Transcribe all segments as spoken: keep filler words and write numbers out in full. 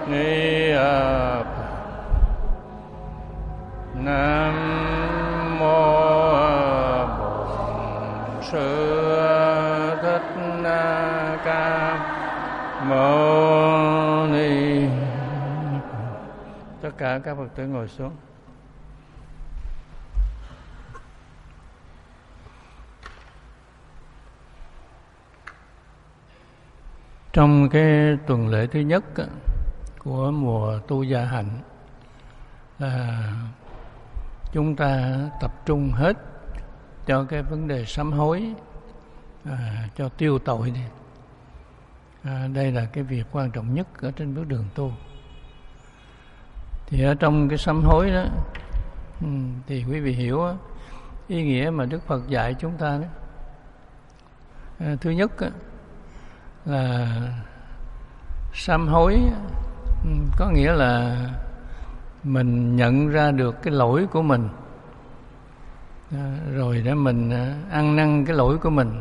Ni Phật. Nam mô Bổn Sư Thích Ca Mâu Ni. Tất cả các Phật tử ngồi xuống. Trong cái tuần lễ thứ nhất của mùa tu gia hạnh là chúng ta tập trung hết cho cái vấn đề sám hối, à, cho tiêu tội đi. À, đây là cái việc quan trọng nhất ở trên bước đường tu. Thì ở trong cái sám hối đó thì quý vị hiểu ý nghĩa mà Đức Phật dạy chúng ta đó. À, thứ nhất là sám hối có nghĩa là mình nhận ra được cái lỗi của mình, à, rồi để mình ăn năn cái lỗi của mình.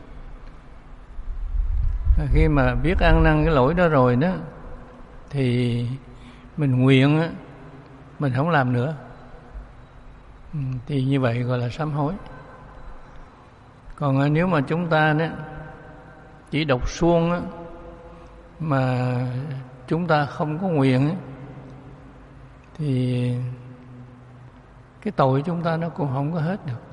À, khi mà biết ăn năn cái lỗi đó rồi đó thì mình nguyện á, mình không làm nữa, ừ, thì như vậy gọi là sám hối. Còn nếu mà chúng ta đó chỉ đọc suông á, mà chúng ta không có nguyện á, thì cái tội chúng ta nó cũng không có hết được.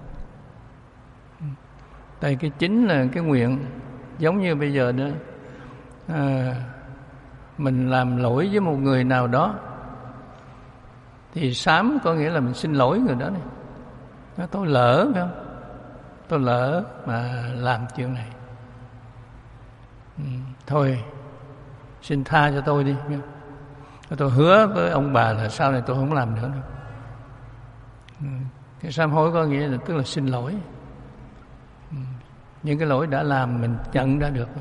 Tại cái chính là cái nguyện. Giống như bây giờ đó, à, mình làm lỗi với một người nào đó thì sám có nghĩa là mình xin lỗi người đó này. Nói tôi lỡ, phải không? Tôi lỡ mà làm chuyện này, ừ, thôi xin tha cho tôi đi, phải không? Tôi hứa với ông bà là sau này tôi không làm nữa đâu. Ừ, cái sám hối có nghĩa là tức là xin lỗi. Ừ, những cái lỗi đã làm mình nhận ra được.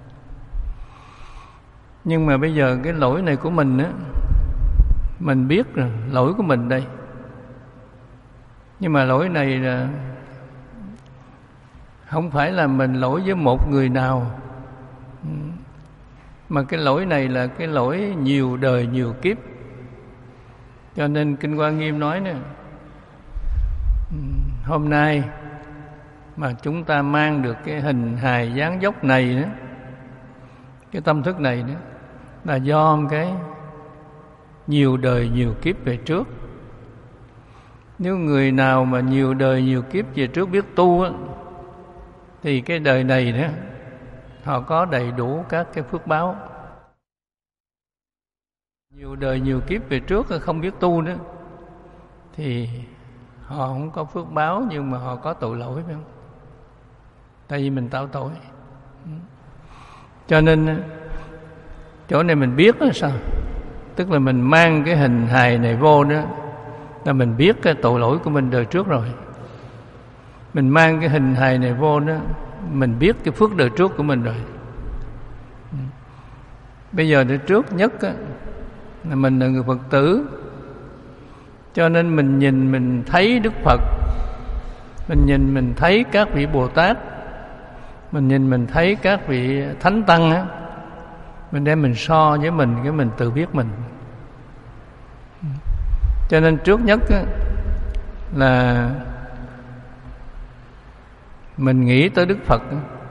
Nhưng mà bây giờ cái lỗi này của mình á, mình biết rồi lỗi của mình đây. Nhưng mà lỗi này là không phải là mình lỗi với một người nào, mà cái lỗi này là cái lỗi nhiều đời nhiều kiếp. Cho nên Kinh Hoa Nghiêm nói nè, hôm nay mà chúng ta mang được cái hình hài dáng dốc này đó, cái tâm thức này đó, là do cái nhiều đời nhiều kiếp về trước. Nếu người nào mà nhiều đời nhiều kiếp về trước biết tu á, thì cái đời này đó họ có đầy đủ các cái phước báo. Nhiều đời nhiều kiếp về trước không biết tu nữa thì họ không có phước báo, nhưng mà họ có tội lỗi, phải không? Tại vì mình tạo tội. Cho nên chỗ này mình biết là sao? Tức là mình mang cái hình hài này vô đó, là mình biết cái tội lỗi của mình đời trước rồi. Mình mang cái hình hài này vô đó, mình biết cái phước đời trước của mình rồi. Bây giờ đời trước nhất á, là mình là người Phật tử, cho nên mình nhìn mình thấy Đức Phật, mình nhìn mình thấy các vị Bồ Tát, mình nhìn mình thấy các vị Thánh Tăng á, mình đem mình so với mình, cái mình tự biết mình. Cho nên trước nhất á, là mình nghĩ tới Đức Phật.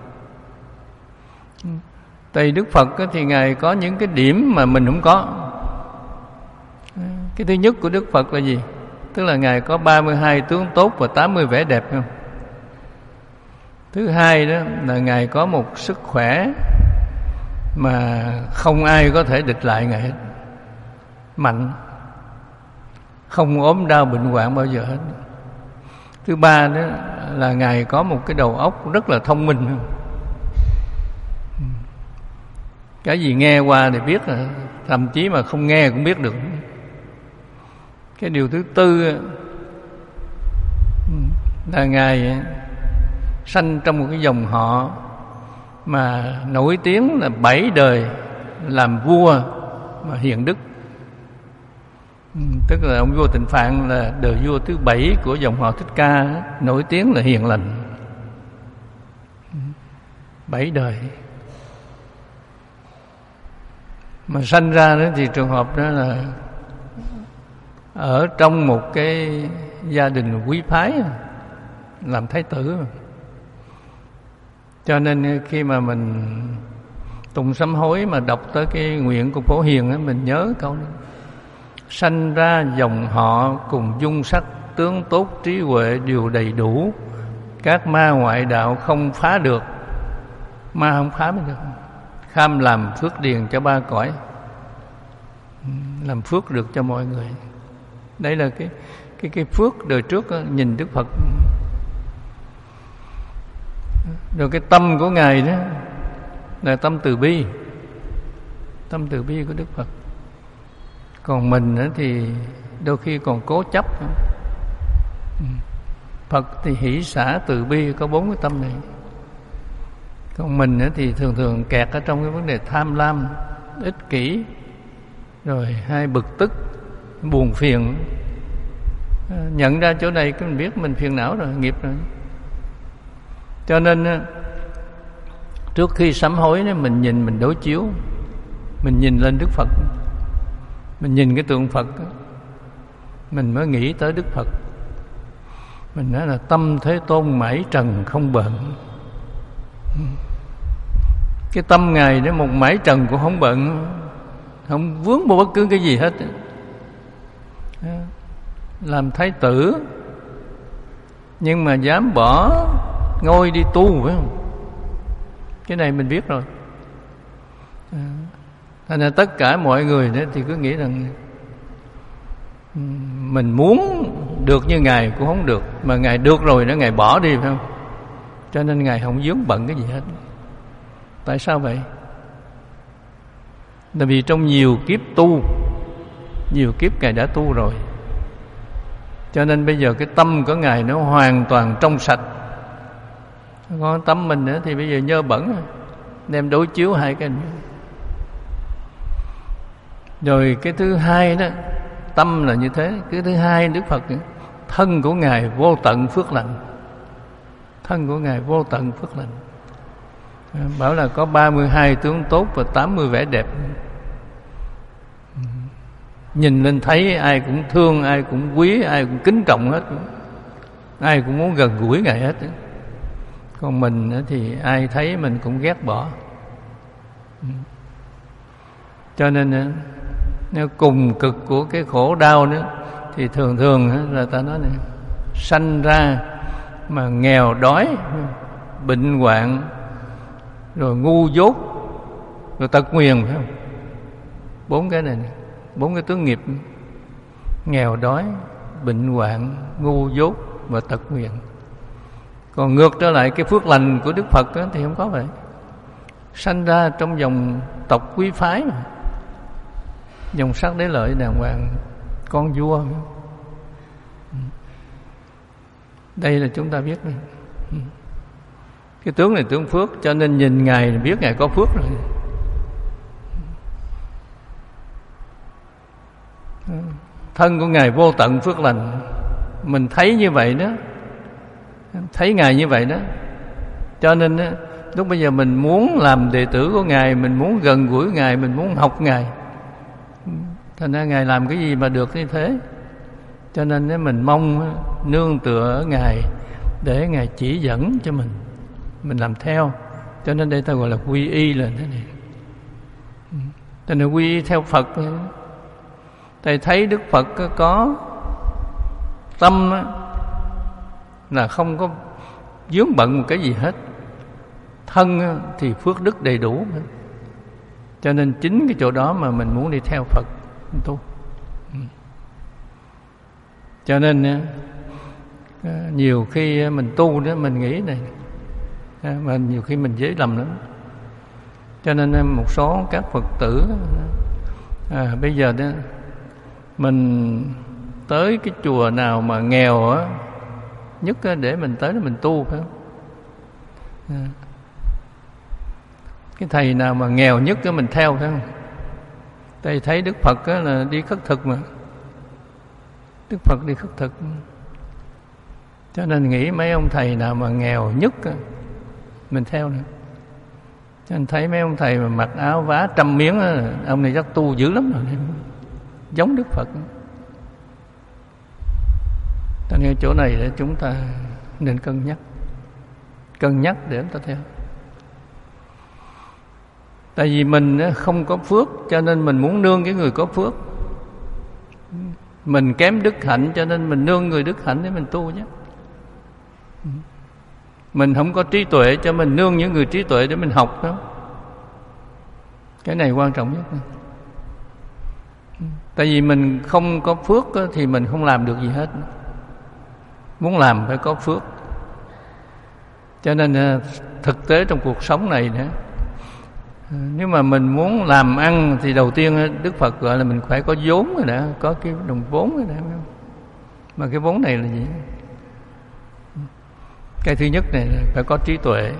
Tại Đức Phật á, thì Ngài có những cái điểm mà mình không có. Cái thứ nhất của Đức Phật là gì? Tức là Ngài có ba mươi hai tướng tốt và tám mươi vẻ đẹp, không? Thứ hai đó là Ngài có một sức khỏe mà không ai có thể địch lại Ngài hết. Mạnh, không ốm đau bệnh hoạn bao giờ hết. Thứ ba đó là Ngài có một cái đầu óc rất là thông minh, không? Cái gì nghe qua thì biết, là thậm chí mà không nghe cũng biết được. Cái điều thứ tư là Ngài sanh trong một cái dòng họ mà nổi tiếng là bảy đời làm vua mà hiền đức. Tức là ông vua Tịnh Phạn là đời vua thứ bảy của dòng họ Thích Ca, nổi tiếng là hiền lành. Bảy đời. Mà sanh ra đó thì trường hợp đó là ở trong một cái gia đình quý phái, làm thái tử. Cho nên khi mà mình tụng sám hối mà đọc tới cái nguyện của Phổ Hiền á, mình nhớ câu đó: sanh ra dòng họ cùng dung sắc, tướng tốt trí huệ đều đầy đủ, các ma ngoại đạo không phá được. Ma không phá mới được. Kham làm phước điền cho ba cõi, làm phước được cho mọi người. Đây là cái cái cái phước đời trước đó, nhìn Đức Phật. Rồi cái tâm của Ngài đó là tâm từ bi, tâm từ bi của Đức Phật. Còn mình đó thì đôi khi còn cố chấp. Phật thì hỷ xả từ bi, có bốn cái tâm này. Còn mình thì thường thường kẹt ở trong cái vấn đề tham lam, ích kỷ, rồi hay bực tức, buồn phiền. Nhận ra chỗ này mình biết mình phiền não rồi, nghiệp rồi. Cho nên trước khi sám hối mình nhìn, mình đối chiếu, mình nhìn lên Đức Phật, mình nhìn cái tượng Phật, mình mới nghĩ tới Đức Phật. Mình nói là tâm Thế Tôn mãi trần không bận. Cái tâm Ngài đó một mãi trần cũng không bận, không vướng vào bất cứ cái gì hết. Làm thái tử nhưng mà dám bỏ ngôi đi tu, phải không? Cái này mình biết rồi. Thành ra tất cả mọi người đó thì cứ nghĩ rằng mình muốn được như Ngài cũng không được, mà Ngài được rồi đó Ngài bỏ đi, phải không? Cho nên Ngài không vướng bận cái gì hết. Tại sao vậy? Tại vì trong nhiều kiếp tu, nhiều kiếp Ngài đã tu rồi, cho nên bây giờ cái tâm của Ngài nó hoàn toàn trong sạch. Còn tâm mình nữa thì bây giờ nhơ bẩn, đem đối chiếu hai cái. Rồi cái thứ hai đó, tâm là như thế. Cái thứ hai, Đức Phật, thân của Ngài vô tận phước lành. Thân của Ngài vô tận phước lành. Bảo là có ba mươi hai tướng tốt và tám mươi vẻ đẹp. Nhìn lên thấy ai cũng thương, ai cũng quý, ai cũng kính trọng hết, ai cũng muốn gần gũi Ngài hết. Còn mình thì ai thấy mình cũng ghét bỏ. Cho nên nếu cùng cực của cái khổ đau nữa thì thường thường là ta nói này: sanh ra mà nghèo đói, bệnh hoạn, rồi ngu dốt, rồi tật nguyền, phải không? Bốn cái này, bốn cái tướng nghiệp: nghèo đói, bệnh hoạn, ngu dốt và tật nguyền. Còn ngược trở lại cái phước lành của Đức Phật đó, thì không có vậy. Sanh ra trong dòng tộc quý phái mà, dòng sắc đế lợi đàng hoàng, con vua. Đây là chúng ta biết rồi. Cái tướng này tướng phước, cho nên nhìn Ngài biết Ngài có phước rồi. Thân của Ngài vô tận phước lành. Mình thấy như vậy đó, thấy Ngài như vậy đó, cho nên đó, lúc bây giờ mình muốn làm đệ tử của Ngài, mình muốn gần gũi Ngài, mình muốn học Ngài. Thành ra Ngài làm cái gì mà được như thế. Cho nên đó, mình mong nương tựa ở Ngài để Ngài chỉ dẫn cho mình, mình làm theo. Cho nên đây ta gọi là quy y là thế này. Cho nên quy y theo Phật. Thầy thấy Đức Phật có tâm là không có vướng bận một cái gì hết. Thân thì phước đức đầy đủ. Cho nên chính cái chỗ đó mà mình muốn đi theo Phật tu. Cho nên nhiều khi mình tu đó, mình nghĩ này, mà nhiều khi mình dễ lầm lắm. Cho nên một số các Phật tử à, bây giờ đó, mình tới cái chùa nào mà nghèo á, nhất để mình tới đó mình tu, phải không? À, cái thầy nào mà nghèo nhất mình theo, phải không? Thầy thấy Đức Phật là đi khất thực mà, Đức Phật đi khất thực, cho nên nghĩ mấy ông thầy nào mà nghèo nhất mình theo nữa. Cho anh thấy mấy ông thầy mà mặc áo vá trăm miếng đó, ông này chắc tu dữ lắm rồi, giống Đức Phật. Cho nên chỗ này để chúng ta nên cân nhắc, cân nhắc để chúng ta theo. Tại vì mình không có phước cho nên mình muốn nương cái người có phước. Mình kém đức hạnh cho nên mình nương người đức hạnh để mình tu chứ. Mình không có trí tuệ cho mình nương những người trí tuệ để mình học đó. Cái này quan trọng nhất. Tại vì mình không có phước thì mình không làm được gì hết. Muốn làm phải có phước. Cho nên thực tế trong cuộc sống này nữa, nếu mà mình muốn làm ăn thì đầu tiên Đức Phật gọi là mình phải có vốn rồi đã, có cái đồng vốn rồi đã. Mà cái vốn này là gì? Cái thứ nhất này là phải có trí tuệ.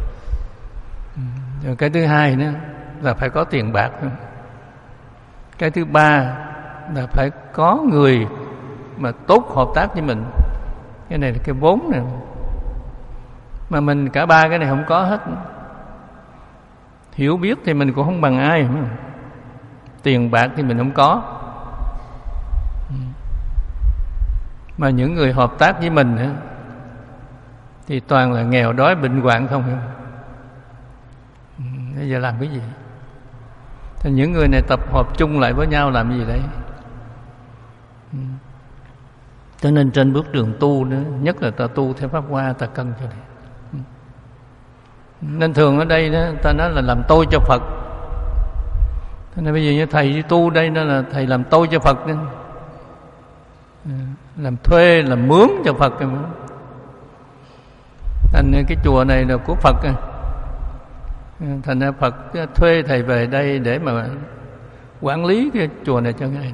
Rồi cái thứ hai nữa là phải có tiền bạc. Cái thứ ba là phải có người mà tốt hợp tác với mình. Cái này là cái vốn này. Mà mình cả ba cái này không có hết. Hiểu biết thì mình cũng không bằng ai. Tiền bạc thì mình không có. Mà những người hợp tác với mình nữa, thì toàn là nghèo đói bệnh hoạn không. Bây giờ làm cái gì? Thì những người này tập hợp chung lại với nhau làm gì đấy? Cho nên trên bước đường tu nữa, nhất là ta tu theo Pháp Hoa, ta cân cho này. Nên thường ở đây đó, ta nói là làm tôi cho Phật. Thế nên bây giờ như thầy đi tu đây đó là thầy làm tôi cho Phật. Nên làm thuê, làm mướn cho Phật. Thành cái chùa này là của Phật. Thành ra Phật thuê thầy về đây để mà quản lý cái chùa này cho Ngài.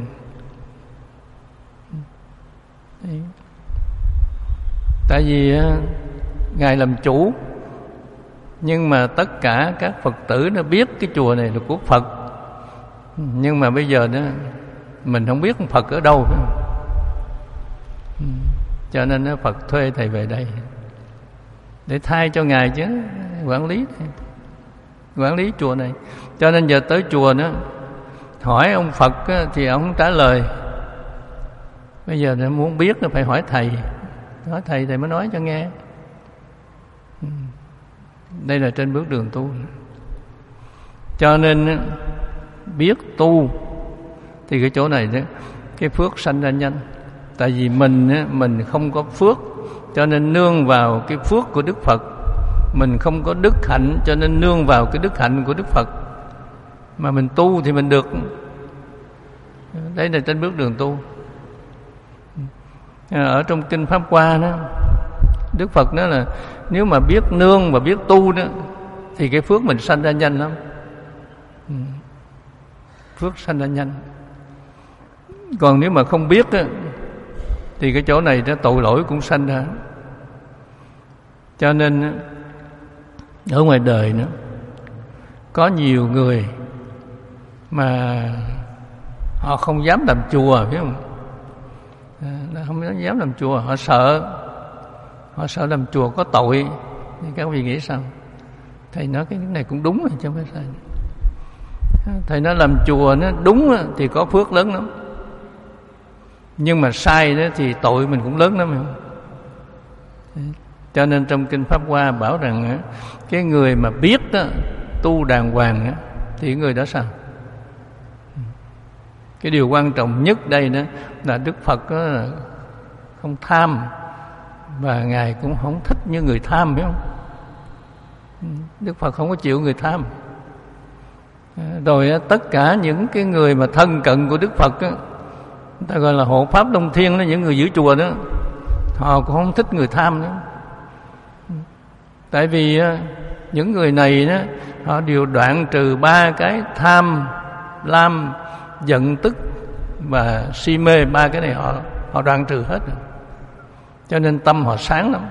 Tại vì Ngài làm chủ, nhưng mà tất cả các Phật tử nó biết cái chùa này là của Phật. Nhưng mà bây giờ đó mình không biết Phật ở đâu. Cho nên Phật thuê thầy về đây để thay cho Ngài chứ, quản lý quản lý chùa này. Cho nên giờ tới chùa nữa, hỏi ông Phật thì ông không trả lời. Bây giờ nếu muốn biết là phải hỏi thầy. Hỏi thầy thầy mới nói cho nghe. Đây là trên bước đường tu. Cho nên biết tu thì cái chỗ này đó, cái phước sanh ra nhanh. Tại vì mình mình không có phước cho nên nương vào cái phước của Đức Phật. Mình không có đức hạnh cho nên nương vào cái đức hạnh của Đức Phật. Mà mình tu thì mình được. Đây là trên bước đường tu. Ở trong Kinh Pháp Hoa đó, Đức Phật nói là nếu mà biết nương và biết tu đó thì cái phước mình sanh ra nhanh lắm. Phước sanh ra nhanh. Còn nếu mà không biết đó, thì cái chỗ này đó tội lỗi cũng sanh ra. Cho nên ở ngoài đời nữa có nhiều người mà họ không dám làm chùa, biết không? À, không dám làm chùa, họ sợ, họ sợ làm chùa có tội. Thì các vị nghĩ sao? Thầy nói cái này cũng đúng rồi chứ không phải sai. Thầy nói làm chùa nó đúng thì có phước lớn lắm, nhưng mà sai đó thì tội mình cũng lớn lắm, hiểu không? Cho nên trong Kinh Pháp Hoa bảo rằng cái người mà biết đó, tu đàng hoàng đó, thì người đó sao? Cái điều quan trọng nhất đây đó là Đức Phật đó là không tham, và Ngài cũng không thích như người tham, biết không? Đức Phật không có chịu người tham. Rồi tất cả những cái người mà thân cận của Đức Phật đó, người ta gọi là hộ pháp Đông Thiên đó, những người giữ chùa đó, họ cũng không thích người tham nữa. Tại vì những người này đó, họ đều đoạn trừ ba cái tham, lam, giận, tức và si mê. Ba cái này họ họ đoạn trừ hết rồi. Cho nên tâm họ sáng lắm.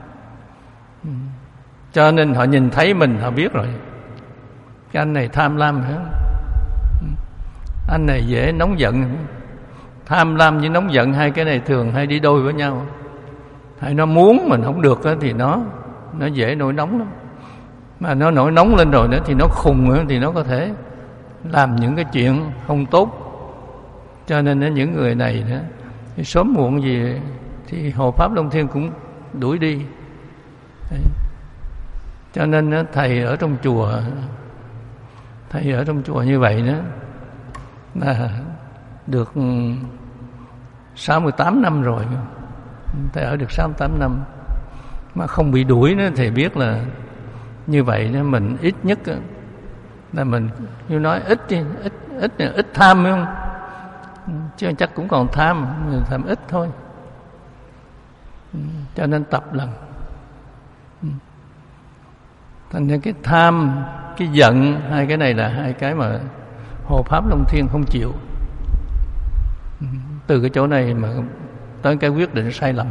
Cho nên họ nhìn thấy mình họ biết rồi, cái anh này tham lam hả? Anh này dễ nóng giận. Tham lam với nóng giận hai cái này thường hay đi đôi với nhau. Hay nó muốn mình không được thì nó nó dễ nổi nóng lắm. Mà nó nổi nóng lên rồi nữa thì nó khùng nữa, thì nó có thể làm những cái chuyện không tốt. Cho nên những người này nữa, thì sớm muộn gì thì Hộ Pháp Long Thiên cũng đuổi đi. Đấy. Cho nên thầy ở trong chùa, thầy ở trong chùa như vậy đó là được sáu mươi tám năm rồi. Thầy ở được sáu mươi tám năm mà không bị đuổi nữa, thầy biết là như vậy đó, mình ít nhất là mình như nói ít ít ít ít tham phải không? Chứ chắc cũng còn tham, mình tham ít thôi. Cho nên tập lần. Thành ra cái tham, cái giận, hai cái này là hai cái mà Hộ Pháp Long Thiên không chịu. Từ cái chỗ này mà tới cái quyết định sai lầm.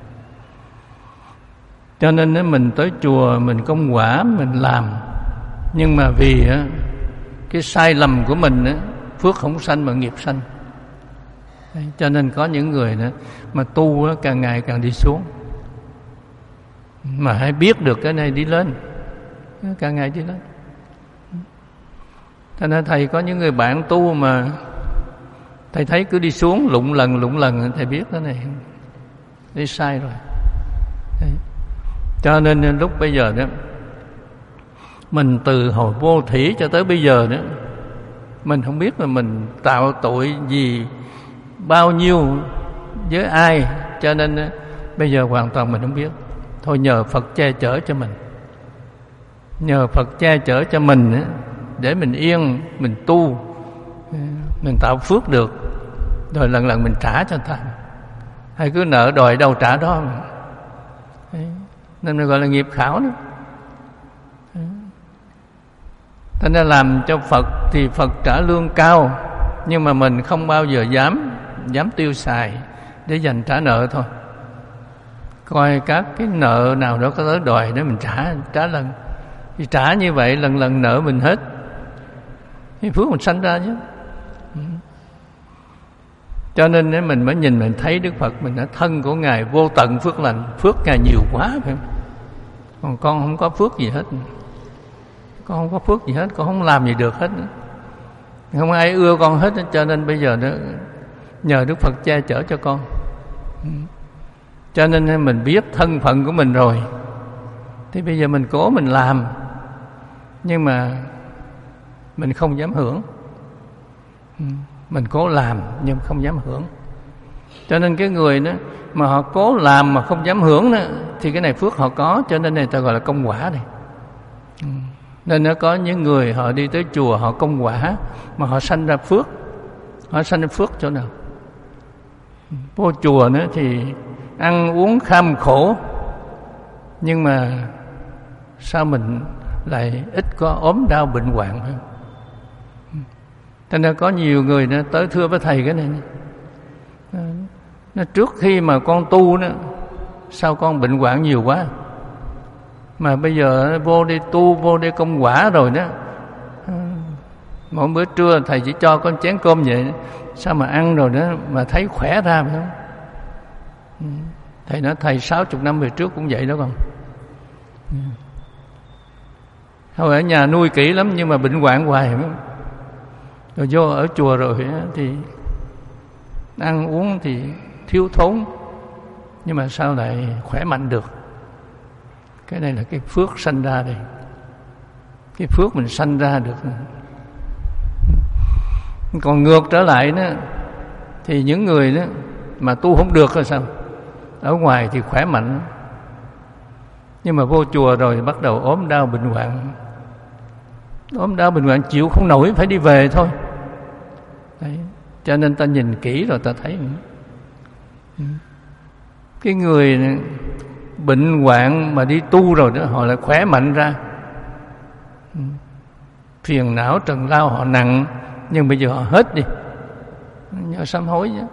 Cho nên nếu mình tới chùa, mình công quả, mình làm, nhưng mà vì cái sai lầm của mình, phước không sanh mà nghiệp sanh. Cho nên có những người nữa mà tu càng ngày càng đi xuống, mà hãy biết được cái này đi lên, càng ngày đi lên. Cho nên thầy có những người bạn tu mà thầy thấy cứ đi xuống lụng lần lụng lần, thầy biết cái này đi sai rồi. Đấy. Cho nên lúc bây giờ đó, mình từ hồi vô thủy cho tới bây giờ đó, mình không biết là mình tạo tội gì, bao nhiêu với ai. Cho nên bây giờ hoàn toàn mình không biết. Thôi nhờ Phật che chở cho mình, nhờ Phật che chở cho mình để mình yên, mình tu, mình tạo phước được, rồi lần lần mình trả cho ta. Hay cứ nợ đòi đâu trả đó. Đấy. Nên mình gọi là nghiệp khảo đó. Thế nên làm cho Phật thì Phật trả lương cao, nhưng mà mình không bao giờ dám dám tiêu xài để dành trả nợ thôi. Coi các cái nợ nào đó có tới đòi để mình trả trả lần. Thì trả như vậy lần lần nợ mình hết, thì phước mình sanh ra chứ. Cho nên nếu mình mới nhìn mình thấy Đức Phật mình đã thân của Ngài vô tận phước lành, phước Ngài nhiều quá phải không? Còn con không có phước gì hết, con không có phước gì hết, con không làm gì được hết, không ai ưa con hết. Cho nên bây giờ đó, nhờ Đức Phật che chở cho con. Cho nên mình biết thân phận của mình rồi, thì bây giờ mình cố mình làm, nhưng mà mình không dám hưởng. Mình cố làm nhưng không dám hưởng. Cho nên cái người đó mà họ cố làm mà không dám hưởng đó, thì cái này phước họ có. Cho nên này ta gọi là công quả này. Nên nó có những người họ đi tới chùa, họ công quả mà họ sanh ra phước. Họ sanh ra phước chỗ nào? Vô chùa nữa thì ăn uống kham khổ, nhưng mà sao mình lại ít có ốm đau bệnh hoạn hơn? Cho nên có nhiều người nó tới thưa với thầy cái này, nó trước khi mà con tu đó, sao con bệnh hoạn nhiều quá, mà bây giờ vô đi tu, vô đi công quả rồi đó, mỗi bữa trưa thầy chỉ cho con chén cơm vậy, sao mà ăn rồi đó mà thấy khỏe ra phải không? Thầy nói thầy sáu chục năm về trước cũng vậy đó con. Thôi ở nhà nuôi kỹ lắm nhưng mà bệnh hoạn hoài phải không? Rồi vô ở chùa rồi thì ăn uống thì thiếu thốn, nhưng mà sao lại khỏe mạnh được? Cái này là cái phước sanh ra đây. Cái phước mình sanh ra được. Còn ngược trở lại đó, thì những người đó mà tu không được là sao? Ở ngoài thì khỏe mạnh, nhưng mà vô chùa rồi bắt đầu ốm đau bệnh hoạn. Ốm đau bệnh hoạn chịu không nổi, phải đi về thôi. Đấy. Cho nên ta nhìn kỹ rồi ta thấy cái người bệnh hoạn mà đi tu rồi đó, họ lại khỏe mạnh ra. Phiền não trần lao họ nặng, nhưng bây giờ họ hết đi, nhờ sám hối chứ.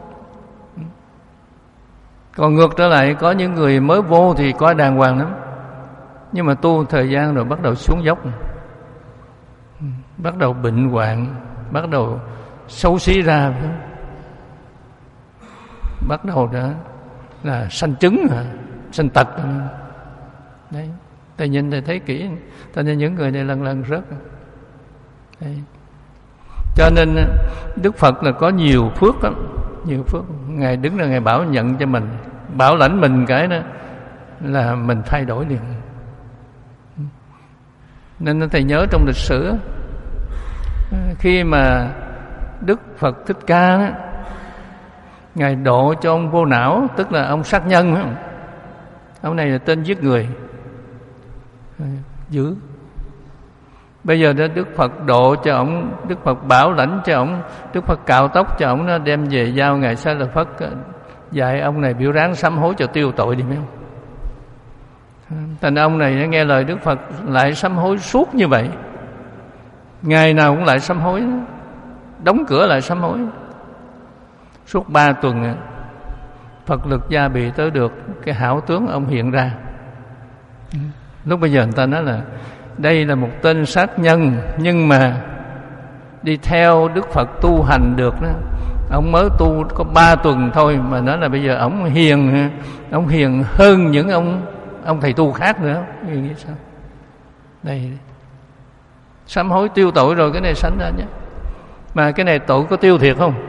Còn ngược trở lại, có những người mới vô thì có đàng hoàng lắm, nhưng mà tu thời gian rồi bắt đầu xuống dốc, bắt đầu bệnh hoạn, bắt đầu xấu xí ra, bắt đầu đó là sanh chứng, sanh tật. Đấy. Thầy nhìn thầy thấy kỹ, cho nên những người này lần lần rớt. Đấy. Cho nên Đức Phật là có nhiều phước lắm, nhiều phước. Ngài đứng là Ngài bảo nhận cho mình, bảo lãnh mình cái đó là mình thay đổi liền. Nên thầy nhớ trong lịch sử, khi mà Đức Phật Thích Ca đó, Ngài độ cho ông Vô Não, tức là ông sát nhân đó. Ông này là tên giết người dữ. Bây giờ đó Đức Phật độ cho ông, Đức Phật bảo lãnh cho ông, Đức Phật cạo tóc cho ông, nó đem về giao Ngài Sa La Phất, dạy ông này biểu ráng sám hối cho tiêu tội đi mấy ông. Thành ông này nó nghe lời Đức Phật lại sám hối suốt như vậy, ngày nào cũng lại sám hối, đóng cửa lại sám hối suốt ba tuần. Phật lực gia bị tới được cái hảo tướng ông hiện ra. Lúc bây giờ người ta nói là đây là một tên sát nhân, nhưng mà đi theo Đức Phật tu hành được đó. Ông mới tu có ba tuần thôi mà nói là bây giờ ông hiền, ông hiền hơn những ông ông thầy tu khác nữa. Nghĩ sao? Đây, sám hối tiêu tội rồi, cái này sánh ra nhé. Mà cái này tội có tiêu thiệt không?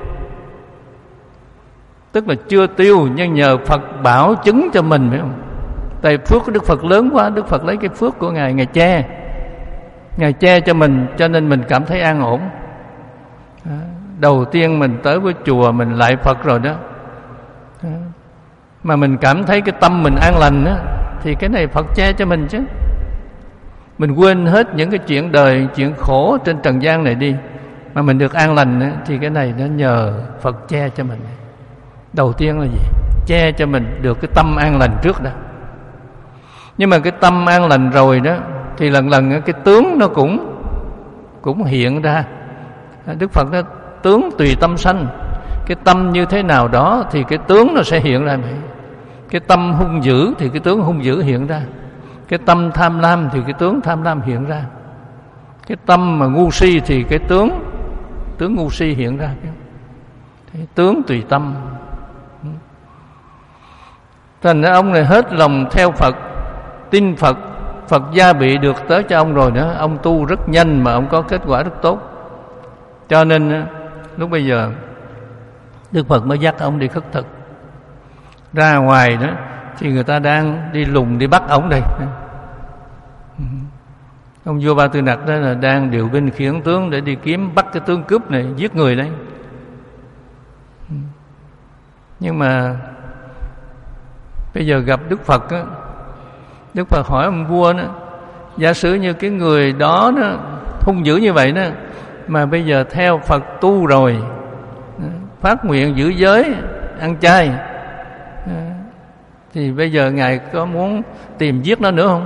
Tức là chưa tiêu, nhưng nhờ Phật bảo chứng cho mình, phải không? Tại phước của Đức Phật lớn quá, Đức Phật lấy cái phước của Ngài, Ngài che, Ngài che cho mình, cho nên mình cảm thấy an ổn. Đó. Đầu tiên mình tới với chùa, mình lại Phật rồi đó. Đó. Mà mình cảm thấy cái tâm mình an lành đó, thì cái này Phật che cho mình chứ. Mình quên hết những cái chuyện đời, chuyện khổ trên trần gian này đi, mà mình được an lành đó, thì cái này nó nhờ Phật che cho mình. Đầu tiên là gì? Che cho mình được cái tâm an lành trước đó. Nhưng mà cái tâm an lành rồi đó, thì lần lần cái tướng nó cũng cũng hiện ra. Đức Phật nói tướng tùy tâm sanh. Cái tâm như thế nào đó thì cái tướng nó sẽ hiện ra. Cái tâm hung dữ thì cái tướng hung dữ hiện ra. Cái tâm tham lam thì cái tướng tham lam hiện ra. Cái tâm mà ngu si thì cái tướng tướng ngu si hiện ra. Cái tướng tùy tâm. Thành ra ông này hết lòng theo Phật, tin Phật, Phật gia bị được tới cho ông rồi nữa. Ông tu rất nhanh mà ông có kết quả rất tốt. Cho nên lúc bây giờ Đức Phật mới dắt ông đi khất thực. Ra ngoài đó thì người ta đang đi lùng, đi bắt ông đây. Ông vua Ba Tư Nặc đó là đang điều binh khiển tướng để đi kiếm bắt cái tướng cướp này, giết người đấy. Nhưng mà bây giờ gặp Đức Phật á, Đức Phật hỏi ông vua đó, giả sử như cái người đó, đó hung dữ như vậy đó, mà bây giờ theo Phật tu rồi, phát nguyện giữ giới, ăn chay, thì bây giờ Ngài có muốn tìm giết nó nữa không?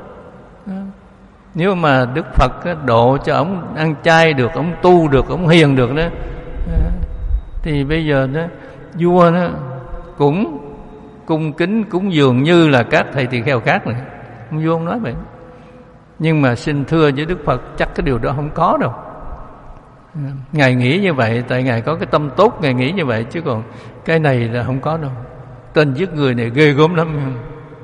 Nếu mà Đức Phật độ cho ông ăn chay được, ông tu được, ông hiền được đó, thì bây giờ đó vua đó cũng cung kính cúng dường như là các thầy tỳ kheo khác này. Ông vua không nói vậy. Nhưng mà xin thưa với Đức Phật, chắc cái điều đó không có đâu. Ngài nghĩ như vậy tại Ngài có cái tâm tốt, Ngài nghĩ như vậy, chứ còn cái này là không có đâu. Tên giết người này ghê gớm lắm.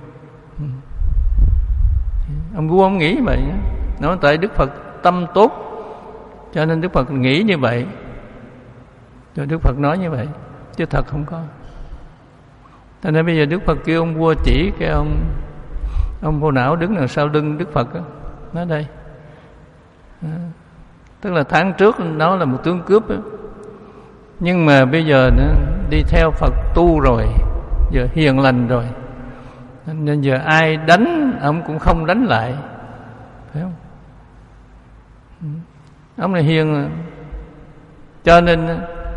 Ông vua ông nghĩ vậy. Nói tại Đức Phật tâm tốt, cho nên Đức Phật nghĩ như vậy, cho Đức Phật nói như vậy, chứ thật không có. Cho nên bây giờ Đức Phật kêu ông vua chỉ cái ông ông Vô Não đứng đằng sau lưng Đức Phật đó. Nói đây, đó. Tức là tháng trước nó là một tướng cướp đó. Nhưng mà bây giờ nó đi theo Phật tu rồi, giờ hiền lành rồi, nên giờ ai đánh ông cũng không đánh lại, phải không? Ông này hiền. Cho nên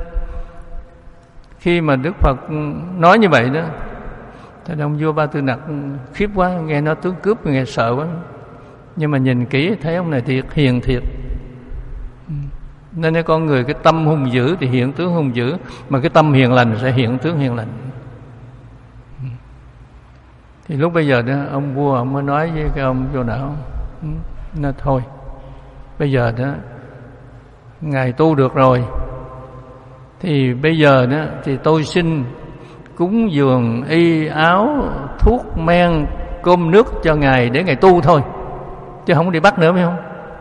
khi mà Đức Phật nói như vậy đó, thì ông vua Ba Tư Nặc khiếp quá, nghe nói tướng cướp nghe sợ quá. Nhưng mà nhìn kỹ thấy ông này thiệt hiền thiệt. Nên con người cái tâm hung dữ thì hiện tướng hung dữ, mà cái tâm hiền lành sẽ hiện tướng hiền lành. Thì lúc bây giờ đó ông vua ông mới nói với cái ông Vô Não, nói thôi bây giờ đó Ngài tu được rồi, thì bây giờ đó thì tôi xin cúng dường y áo thuốc men cơm nước cho Ngài để Ngài tu thôi, chứ không đi bắt nữa, phải không?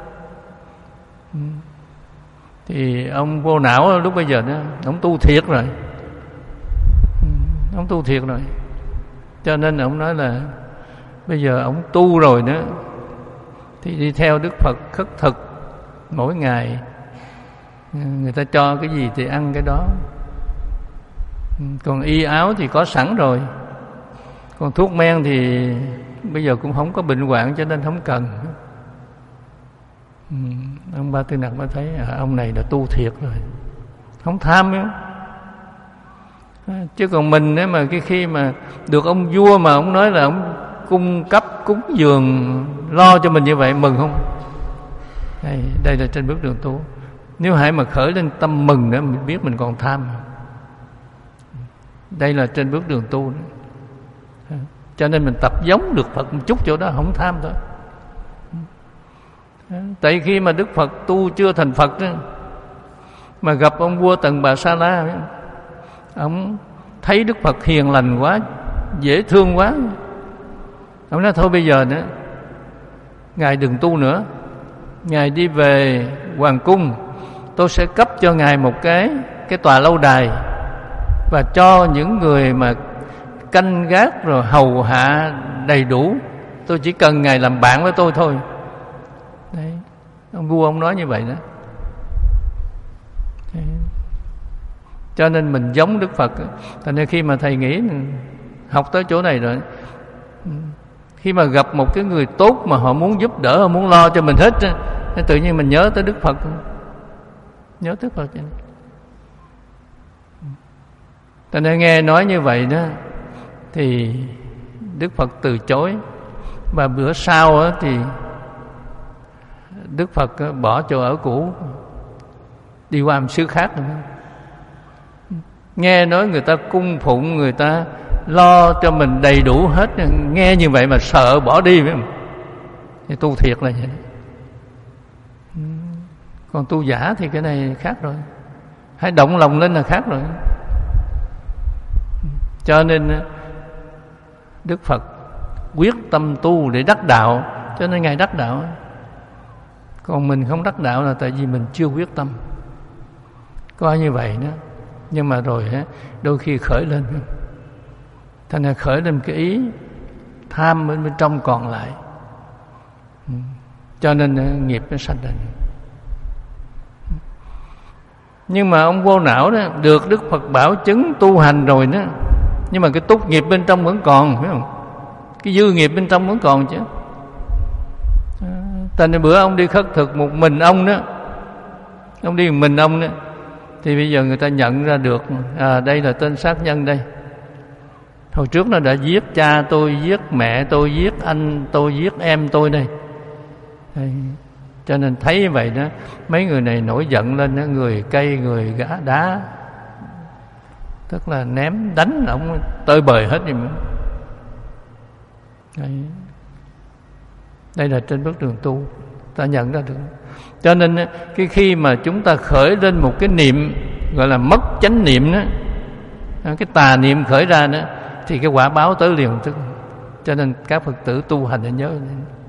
Thì ông vô não lúc bây giờ đó, ông tu thiệt rồi, ông tu thiệt rồi, cho nên ông nói là bây giờ ông tu rồi nữa thì đi theo Đức Phật khất thực mỗi ngày, người ta cho cái gì thì ăn cái đó, còn y áo thì có sẵn rồi, còn thuốc men thì bây giờ cũng không có bệnh hoạn cho nên không cần. Ông Ba Tư Nặc mới thấy à, ông này đã tu thiệt rồi, không tham nữa. Chứ còn mình ấy mà cái khi mà được ông vua mà ông nói là ông cung cấp cúng dường lo cho mình như vậy, mừng không? Đây, đây là trên bước đường tu. Nếu hãy mà khởi lên tâm mừng nữa, mình biết mình còn tham. Đây là trên bước đường tu đó. Cho nên mình tập giống được Phật một chút chỗ đó, không tham thôi. Tại khi mà Đức Phật tu chưa thành Phật đó, mà gặp ông vua Tần Bà Sa La, ông thấy Đức Phật hiền lành quá, dễ thương quá, ông nói thôi bây giờ nữa Ngài đừng tu nữa, Ngài đi về hoàng cung, tôi sẽ cấp cho Ngài một cái cái tòa lâu đài, và cho những người mà canh gác rồi hầu hạ đầy đủ, tôi chỉ cần Ngài làm bạn với tôi thôi. Đấy, ông vua ông nói như vậy đó. Đấy. Cho nên mình giống Đức Phật. Thành nên khi mà thầy nghĩ học tới chỗ này rồi, khi mà gặp một cái người tốt mà họ muốn giúp đỡ, họ muốn lo cho mình hết, nên tự nhiên mình nhớ tới Đức Phật, nhớ tới Phật. Cho nên nghe nói như vậy đó thì Đức Phật từ chối. Và bữa sau đó thì Đức Phật bỏ chỗ ở cũ, đi qua một xứ khác nữa. Nghe nói người ta cung phụng, người ta lo cho mình đầy đủ hết, nghe như vậy mà sợ bỏ đi, phải không? Thì tu thiệt là vậy. Còn tu giả thì cái này khác rồi, hãy động lòng lên là khác rồi. Cho nên Đức Phật quyết tâm tu để đắc đạo, cho nên Ngài đắc đạo. Còn mình không đắc đạo là tại vì mình chưa quyết tâm, coi như vậy đó. Nhưng mà rồi đôi khi khởi lên, thành ra khởi lên cái ý tham bên bên trong còn lại, cho nên nghiệp nó sanh ra. Nhưng mà ông vô não đó, được Đức Phật bảo chứng tu hành rồi đó, nhưng mà cái túc nghiệp bên trong vẫn còn, phải không? Cái dư nghiệp bên trong vẫn còn chứ. Thành ra bữa ông đi khất thực một mình ông đó, ông đi một mình ông đó, thì bây giờ người ta nhận ra được, à đây là tên sát nhân đây. Hồi trước nó đã giết cha tôi, giết mẹ tôi, giết anh tôi, giết em tôi đây. Đây. Cho nên thấy như vậy đó, mấy người này nổi giận lên đó, người cây, người gã đá, tức là ném đánh ông tơi bời hết rồi. Đây. Đây là trên bước đường tu ta nhận ra được. Cho nên cái khi mà chúng ta khởi lên một cái niệm gọi là mất chánh niệm đó, cái tà niệm khởi ra đó, thì cái quả báo tới liền tức. Cho nên các Phật tử tu hành để nhớ.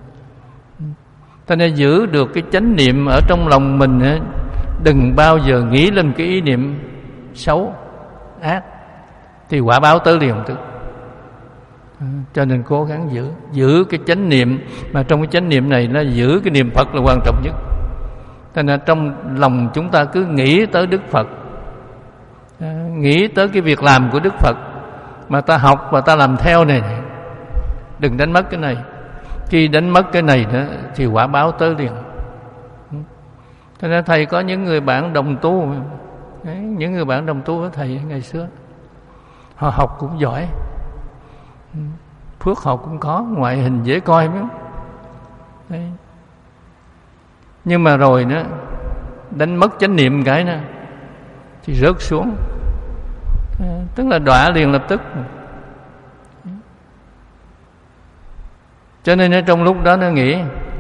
Ta nên giữ được cái chánh niệm ở trong lòng mình, đừng bao giờ nghĩ lên cái ý niệm xấu ác, thì quả báo tới liền tức. Cho nên cố gắng giữ giữ cái chánh niệm, mà trong cái chánh niệm này nó giữ cái niệm Phật là quan trọng nhất. Cho nên trong lòng chúng ta cứ nghĩ tới Đức Phật, nghĩ tới cái việc làm của Đức Phật mà ta học và ta làm theo này, đừng đánh mất cái này. Khi đánh mất cái này nữa thì quả báo tới liền. Cho nên thầy có những người bạn đồng tu, đấy, những người bạn đồng tu với thầy ngày xưa, họ học cũng giỏi, phước họ cũng có, ngoại hình dễ coi mấy. Đấy. Nhưng mà rồi nữa đánh mất chánh niệm cái nữa thì rớt xuống, à, tức là đọa liền lập tức. Cho nên ở trong lúc đó nó nghĩ,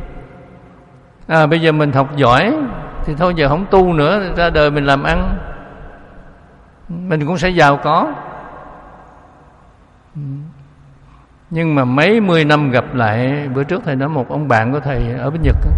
à bây giờ mình học giỏi thì thôi giờ không tu nữa, ra đời mình làm ăn, mình cũng sẽ giàu có. Nhưng mà mấy mươi năm gặp lại, bữa trước thầy nói một ông bạn của thầy ở bên Nhật đó,